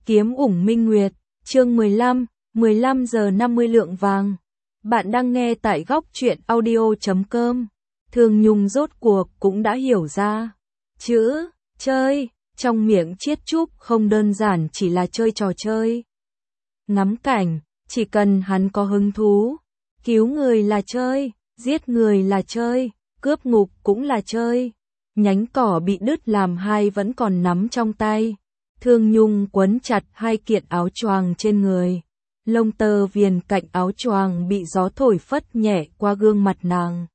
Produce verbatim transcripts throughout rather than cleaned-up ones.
Kiếm ủng minh nguyệt, chương mười lăm, mười lăm giờ năm mươi lượng vàng. Bạn đang nghe tại góc truyện audio chấm com. Thương Nhung rốt cuộc cũng đã hiểu ra. Chữ, chơi, trong miệng Chiết Trúc không đơn giản chỉ là chơi trò chơi. Ngắm cảnh, chỉ cần hắn có hứng thú. Cứu người là chơi, giết người là chơi, cướp ngục cũng là chơi. Nhánh cỏ bị đứt làm hai vẫn còn nắm trong tay. Thương Nhung quấn chặt hai kiện áo choàng trên người. Lông tơ viền cạnh áo choàng bị gió thổi phất nhẹ qua gương mặt nàng.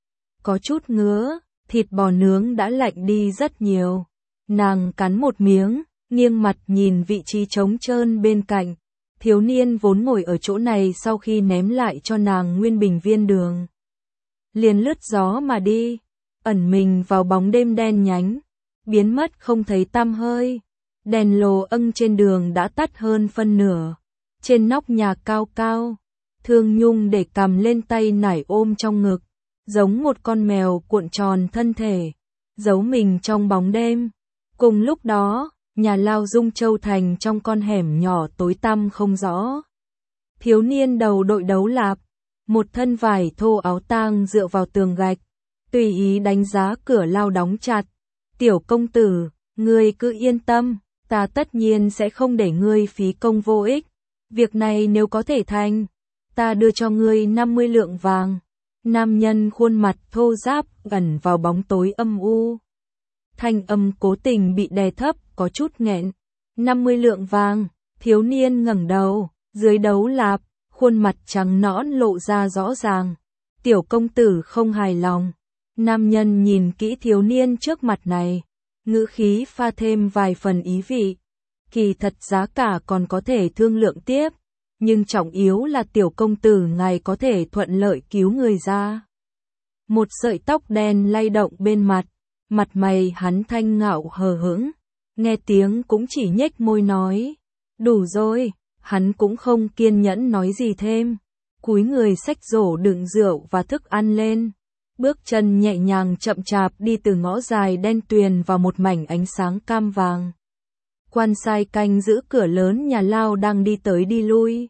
Có chút ngứa, thịt bò nướng đã lạnh đi rất nhiều. Nàng cắn một miếng, nghiêng mặt nhìn vị trí trống trơn bên cạnh. Thiếu niên vốn ngồi ở chỗ này sau khi ném lại cho nàng nguyên bình viên đường. Liền lướt gió mà đi, ẩn mình vào bóng đêm đen nhánh, biến mất không thấy tăm hơi. Đèn lồ âng trên đường đã tắt hơn phân nửa. Trên nóc nhà cao cao, Thương Nhung để cằm lên tay nải ôm trong ngực, giống một con mèo cuộn tròn thân thể, giấu mình trong bóng đêm. Cùng lúc đó, nhà lao Dung Châu Thành trong con hẻm nhỏ tối tăm không rõ. Thiếu niên đầu đội đấu lạp, một thân vải thô áo tang dựa vào tường gạch, tùy ý đánh giá cửa lao đóng chặt. Tiểu công tử, ngươi cứ yên tâm, ta tất nhiên sẽ không để ngươi phí công vô ích. Việc này nếu có thể thành, ta đưa cho ngươi năm mươi lượng vàng. Nam nhân khuôn mặt thô ráp ẩn vào bóng tối âm u. Thanh âm cố tình bị đè thấp, có chút nghẹn. năm mươi lượng vàng, thiếu niên ngẩng đầu, dưới đấu lạp, khuôn mặt trắng nõn lộ ra rõ ràng. Tiểu công tử không hài lòng. Nam nhân nhìn kỹ thiếu niên trước mặt này, ngữ khí pha thêm vài phần ý vị. Kỳ thật giá cả còn có thể thương lượng tiếp, nhưng trọng yếu là tiểu công tử ngài có thể thuận lợi cứu người ra. Một sợi tóc đen lay động bên mặt, mặt mày hắn thanh ngạo hờ hững, nghe tiếng cũng chỉ nhếch môi nói, đủ rồi. Hắn cũng không kiên nhẫn nói gì thêm, cúi người xách rổ đựng rượu và thức ăn lên, bước chân nhẹ nhàng chậm chạp đi từ ngõ dài đen tuyền vào một mảnh ánh sáng cam vàng. Quan sai canh giữ cửa lớn nhà lao đang đi tới đi lui.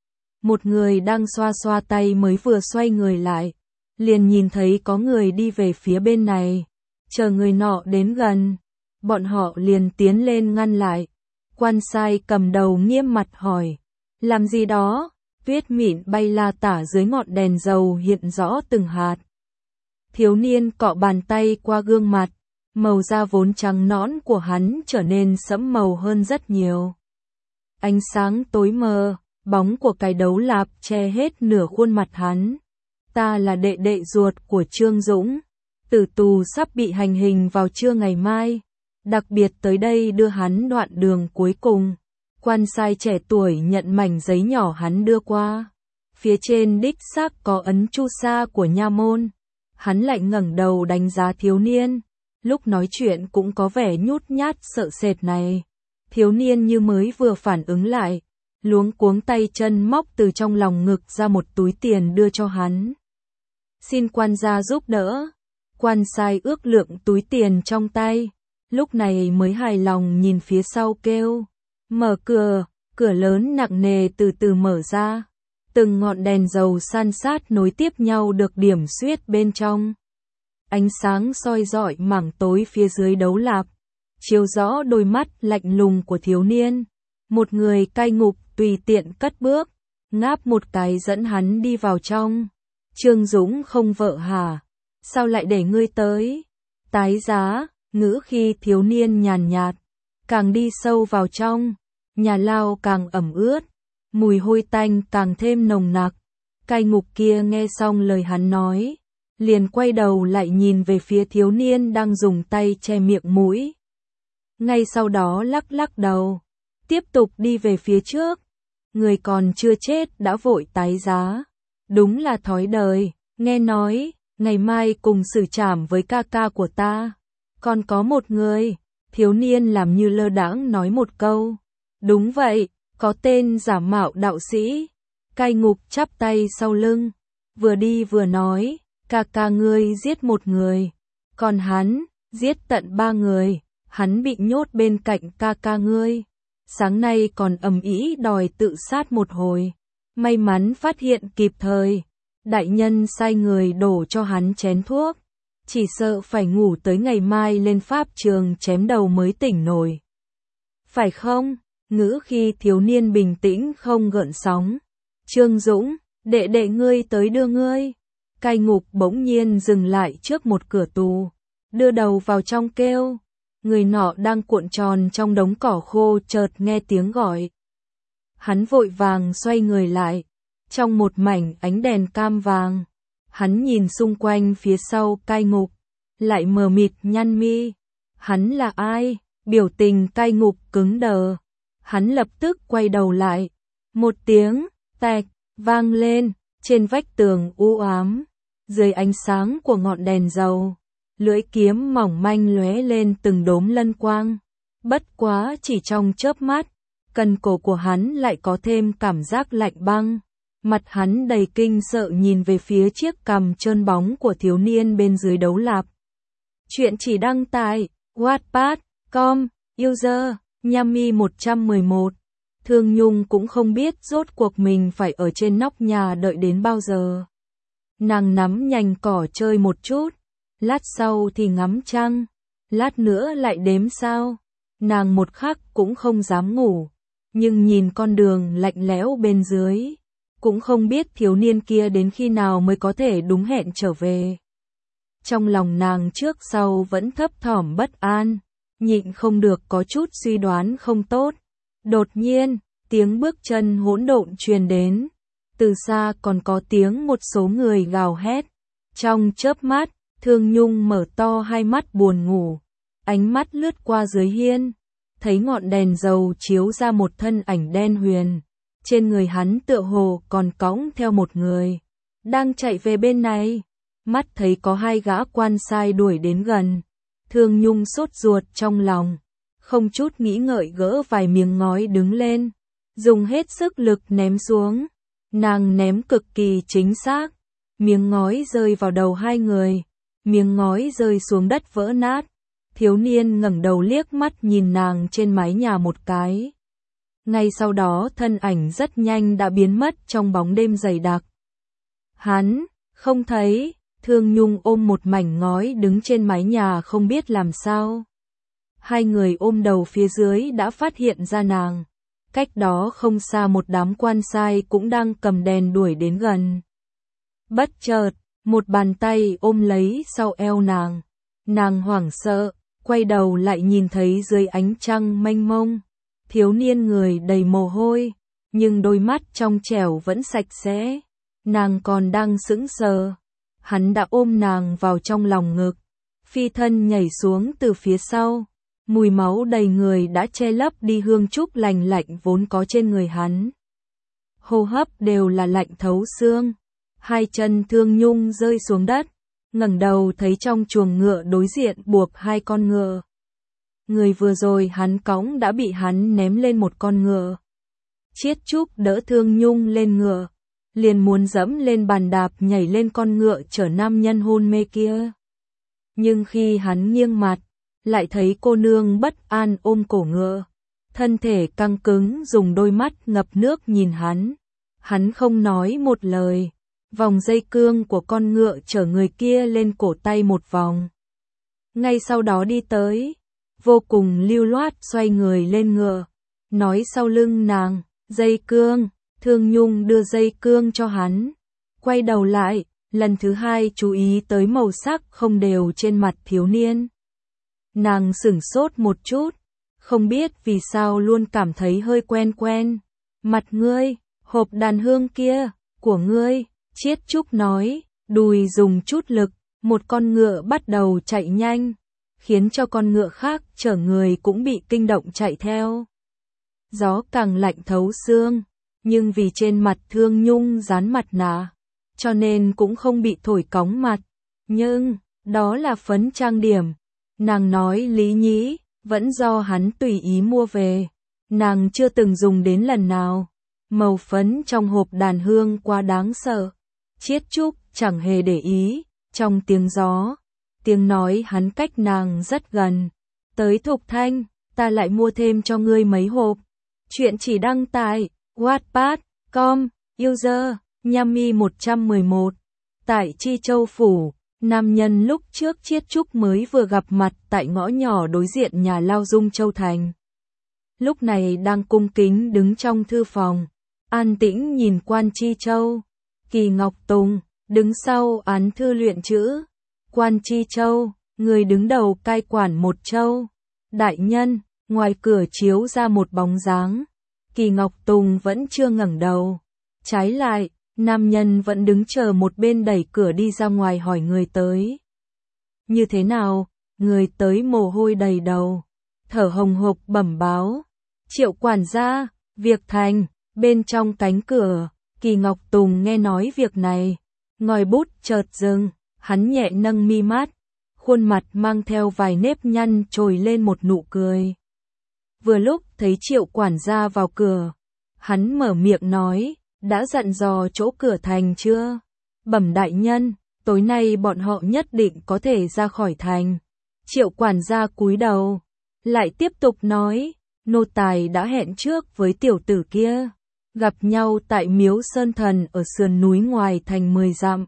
Một người đang xoa xoa tay mới vừa xoay người lại, liền nhìn thấy có người đi về phía bên này. Chờ người nọ đến gần, bọn họ liền tiến lên ngăn lại. Quan sai cầm đầu nghiêm mặt hỏi, làm gì đó? Tuyết mịn bay la tả dưới ngọn đèn dầu hiện rõ từng hạt. Thiếu niên cọ bàn tay qua gương mặt, màu da vốn trắng nõn của hắn trở nên sẫm màu hơn rất nhiều. Ánh sáng tối mờ, bóng của cái đấu lạp che hết nửa khuôn mặt hắn. Ta là đệ đệ ruột của Trương Dũng, tử tù sắp bị hành hình vào trưa ngày mai, đặc biệt tới đây đưa hắn đoạn đường cuối cùng. Quan sai trẻ tuổi nhận mảnh giấy nhỏ hắn đưa qua, phía trên đích xác có ấn chu sa của nha môn. Hắn lại ngẩng đầu đánh giá thiếu niên, lúc nói chuyện cũng có vẻ nhút nhát sợ sệt này. Thiếu niên như mới vừa phản ứng lại, luống cuống tay chân móc từ trong lòng ngực ra một túi tiền đưa cho hắn. Xin quan gia giúp đỡ. Quan sai ước lượng túi tiền trong tay, lúc này mới hài lòng nhìn phía sau kêu, mở cửa. Cửa lớn nặng nề từ từ mở ra, từng ngọn đèn dầu san sát nối tiếp nhau được điểm xuyết bên trong. Ánh sáng soi rọi mảng tối phía dưới đấu lạp, chiếu rõ đôi mắt lạnh lùng của thiếu niên. Một người cai ngục tùy tiện cất bước, ngáp một cái dẫn hắn đi vào trong. Trương Dũng không vợ hả? Sao lại để ngươi tới? Tái giá, ngữ khi thiếu niên nhàn nhạt. Càng đi sâu vào trong, nhà lao càng ẩm ướt, mùi hôi tanh càng thêm nồng nặc. Cai ngục kia nghe xong lời hắn nói, liền quay đầu lại nhìn về phía thiếu niên đang dùng tay che miệng mũi. Ngay sau đó lắc lắc đầu, tiếp tục đi về phía trước. Người còn chưa chết đã vội tái giá. Đúng là thói đời, nghe nói, ngày mai cùng xử trảm với ca ca của ta. Còn có một người, thiếu niên làm như lơ đãng nói một câu. Đúng vậy, có tên giả mạo đạo sĩ. Cai ngục chắp tay sau lưng, vừa đi vừa nói, ca ca ngươi giết một người, còn hắn, giết tận ba người, hắn bị nhốt bên cạnh ca ca ngươi. sáng nay còn ầm ĩ đòi tự sát một hồi. May mắn phát hiện kịp thời, đại nhân sai người đổ cho hắn chén thuốc, chỉ sợ phải ngủ tới ngày mai lên pháp trường chém đầu mới tỉnh nổi. Phải không? Ngữ khi thiếu niên bình tĩnh không gợn sóng. Trương Dũng, đệ đệ ngươi tới đưa ngươi. Cai ngục bỗng nhiên dừng lại trước một cửa tù, đưa đầu vào trong kêu. Người nọ đang cuộn tròn trong đống cỏ khô chợt nghe tiếng gọi. Hắn vội vàng xoay người lại, trong một mảnh ánh đèn cam vàng. Hắn nhìn xung quanh phía sau cai ngục, lại mờ mịt nhăn mi. Hắn là ai? Biểu tình cai ngục cứng đờ. Hắn lập tức quay đầu lại. Một tiếng tạch vang lên, trên vách tường u ám, dưới ánh sáng của ngọn đèn dầu, lưỡi kiếm mỏng manh lóe lên từng đốm lân quang. Bất quá chỉ trong chớp mắt, cần cổ của hắn lại có thêm cảm giác lạnh băng. Mặt hắn đầy kinh sợ nhìn về phía chiếc cằm trơn bóng của thiếu niên bên dưới đấu lạp. Chuyện chỉ đăng tại Wattpad chấm com, user Yami một trăm mười một. Thương Nhung cũng không biết rốt cuộc mình phải ở trên nóc nhà đợi đến bao giờ. Nàng nắm nhành cỏ chơi một chút, lát sau thì ngắm trăng, lát nữa lại đếm sao. Nàng một khắc cũng không dám ngủ, nhưng nhìn con đường lạnh lẽo bên dưới, cũng không biết thiếu niên kia đến khi nào mới có thể đúng hẹn trở về. Trong lòng nàng trước sau vẫn thấp thỏm bất an, nhịn không được có chút suy đoán không tốt. Đột nhiên, tiếng bước chân hỗn độn truyền đến, từ xa còn có tiếng một số người gào hét. Trong chớp mắt, Thương Nhung mở to hai mắt buồn ngủ, ánh mắt lướt qua dưới hiên, thấy ngọn đèn dầu chiếu ra một thân ảnh đen huyền, trên người hắn tựa hồ còn cõng theo một người, đang chạy về bên này. Mắt thấy có hai gã quan sai đuổi đến gần, Thương Nhung sốt ruột trong lòng, không chút nghĩ ngợi gỡ vài miếng ngói đứng lên, dùng hết sức lực ném xuống. Nàng ném cực kỳ chính xác, miếng ngói rơi vào đầu hai người, miếng ngói rơi xuống đất vỡ nát. Thiếu niên ngẩng đầu liếc mắt nhìn nàng trên mái nhà một cái. Ngay sau đó thân ảnh rất nhanh đã biến mất trong bóng đêm dày đặc. Hắn không thấy. Thương Nhung ôm một mảnh ngói đứng trên mái nhà không biết làm sao. Hai người ôm đầu phía dưới đã phát hiện ra nàng. Cách đó không xa một đám quan sai cũng đang cầm đèn đuổi đến gần. Bất chợt, một bàn tay ôm lấy sau eo nàng. Nàng hoảng sợ, quay đầu lại nhìn thấy dưới ánh trăng mênh mông, thiếu niên người đầy mồ hôi, nhưng đôi mắt trong trẻo vẫn sạch sẽ. Nàng còn đang sững sờ. Hắn đã ôm nàng vào trong lòng ngực, phi thân nhảy xuống từ phía sau, mùi máu đầy người đã che lấp đi hương trúc lành lạnh vốn có trên người hắn. Hô hấp đều là lạnh thấu xương, hai chân Thương Nhung rơi xuống đất, ngẩng đầu thấy trong chuồng ngựa đối diện buộc hai con ngựa. Người vừa rồi hắn cõng đã bị hắn ném lên một con ngựa. Chiết Trúc đỡ Thương Nhung lên ngựa, liền muốn dẫm lên bàn đạp nhảy lên con ngựa chở nam nhân hôn mê kia. Nhưng khi hắn nghiêng mặt, lại thấy cô nương bất an ôm cổ ngựa, thân thể căng cứng dùng đôi mắt ngập nước nhìn hắn. Hắn không nói một lời, vòng dây cương của con ngựa chở người kia lên cổ tay một vòng. Ngay sau đó đi tới, vô cùng lưu loát xoay người lên ngựa, nói sau lưng nàng, dây cương. Thương Nhung đưa dây cương cho hắn, quay đầu lại, lần thứ hai chú ý tới màu sắc không đều trên mặt thiếu niên. Nàng sửng sốt một chút, không biết vì sao luôn cảm thấy hơi quen quen. Mặt ngươi, hộp đàn hương kia, của ngươi, Chiết Trúc nói, đùi dùng chút lực, một con ngựa bắt đầu chạy nhanh, khiến cho con ngựa khác chở người cũng bị kinh động chạy theo. Gió càng lạnh thấu xương. Nhưng vì trên mặt Thương Nhung dán mặt nạ, cho nên cũng không bị thổi cóng mặt. Nhưng, đó là phấn trang điểm. Nàng nói lý nhĩ, vẫn do hắn tùy ý mua về. Nàng chưa từng dùng đến lần nào. Màu phấn trong hộp đàn hương quá đáng sợ. Chiết Trúc chẳng hề để ý, trong tiếng gió, tiếng nói hắn cách nàng rất gần. Tới Thục Thanh, ta lại mua thêm cho ngươi mấy hộp. Chuyện chỉ đăng tại wattpad chấm com, user Nhami một trăm mười một. Tại Chi Châu Phủ, nam nhân lúc trước Chiết Trúc mới vừa gặp mặt tại ngõ nhỏ đối diện nhà lao Dung Châu Thành. Lúc này đang cung kính đứng trong thư phòng, an tĩnh nhìn Quan Chi Châu. Kỳ Ngọc Tùng, đứng sau án thư luyện chữ. Quan Chi Châu, người đứng đầu cai quản một châu. Đại nhân, ngoài cửa chiếu ra một bóng dáng. Kỳ Ngọc Tùng vẫn chưa ngẩng đầu. Trái lại, nam nhân vẫn đứng chờ một bên đẩy cửa đi ra ngoài hỏi người tới. Như thế nào? Người tới mồ hôi đầy đầu, thở hồng hộc bẩm báo. Triệu quản gia, việc thành. Bên trong cánh cửa, Kỳ Ngọc Tùng nghe nói việc này, ngòi bút chợt dừng, hắn nhẹ nâng mi mắt, khuôn mặt mang theo vài nếp nhăn trồi lên một nụ cười. Vừa lúc thấy Triệu quản gia vào cửa, hắn mở miệng nói, đã dặn dò chỗ cửa thành chưa? Bẩm đại nhân, tối nay bọn họ nhất định có thể ra khỏi thành. Triệu quản gia cúi đầu, lại tiếp tục nói, nô tài đã hẹn trước với tiểu tử kia, gặp nhau tại miếu Sơn Thần ở sườn núi ngoài thành mười dặm.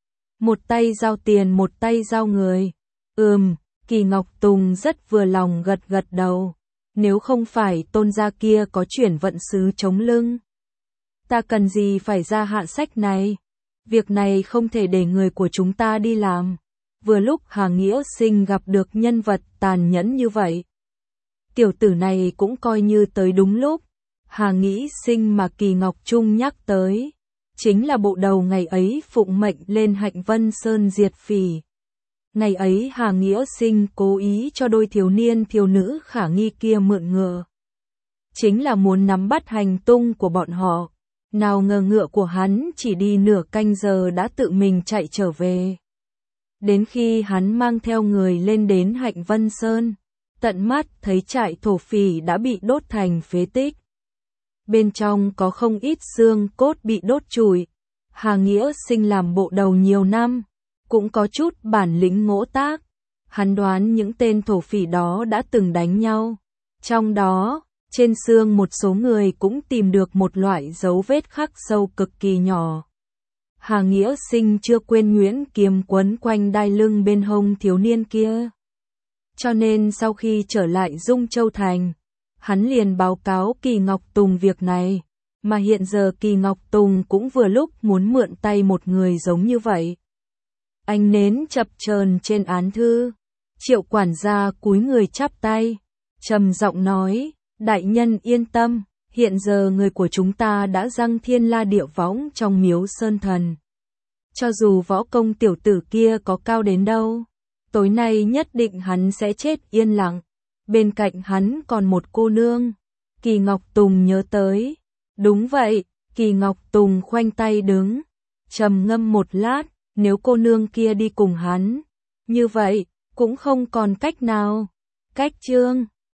Một tay giao tiền một tay giao người. Ừm, Kỳ Ngọc Tùng rất vừa lòng gật gật đầu. Nếu không phải tôn gia kia có chuyển vận sứ chống lưng, ta cần gì phải ra hạ sách này? Việc này không thể để người của chúng ta đi làm. Vừa lúc Hà Nghĩa Sinh gặp được nhân vật tàn nhẫn như vậy. Tiểu tử này cũng coi như tới đúng lúc. Hà Nghĩa Sinh mà Kỳ Ngọc Trung nhắc tới, chính là bộ đầu ngày ấy phụng mệnh lên Hạnh Vân Sơn diệt phỉ. Ngày ấy Hà Nghĩa Sinh cố ý cho đôi thiếu niên thiếu nữ khả nghi kia mượn ngựa, chính là muốn nắm bắt hành tung của bọn họ. Nào ngờ ngựa của hắn chỉ đi nửa canh giờ đã tự mình chạy trở về. Đến khi hắn mang theo người lên đến Hạnh Vân Sơn, tận mắt thấy trại thổ phỉ đã bị đốt thành phế tích. Bên trong có không ít xương cốt bị đốt trụi. Hà Nghĩa Sinh làm bộ đầu nhiều năm, cũng có chút bản lĩnh ngỗ tác. Hắn đoán những tên thổ phỉ đó đã từng đánh nhau. Trong đó, trên xương một số người cũng tìm được một loại dấu vết khắc sâu cực kỳ nhỏ. Hà Nghĩa Sinh chưa quên Nguyễn Kiếm quấn quanh đai lưng bên hông thiếu niên kia. Cho nên sau khi trở lại Dung Châu Thành, hắn liền báo cáo Kỳ Ngọc Tùng việc này, mà hiện giờ Kỳ Ngọc Tùng cũng vừa lúc muốn mượn tay một người giống như vậy. Ánh nến chập chờn trên án thư, Triệu quản gia cúi người chắp tay, trầm giọng nói, đại nhân yên tâm, hiện giờ người của chúng ta đã giăng thiên la địa võng trong miếu Sơn Thần. Cho dù võ công tiểu tử kia có cao đến đâu, tối nay nhất định hắn sẽ chết yên lặng. Bên cạnh hắn còn một cô nương. Kỳ Ngọc Tùng nhớ tới. Đúng vậy, Kỳ Ngọc Tùng khoanh tay đứng, trầm ngâm một lát, nếu cô nương kia đi cùng hắn, như vậy, cũng không còn cách nào. Cách chương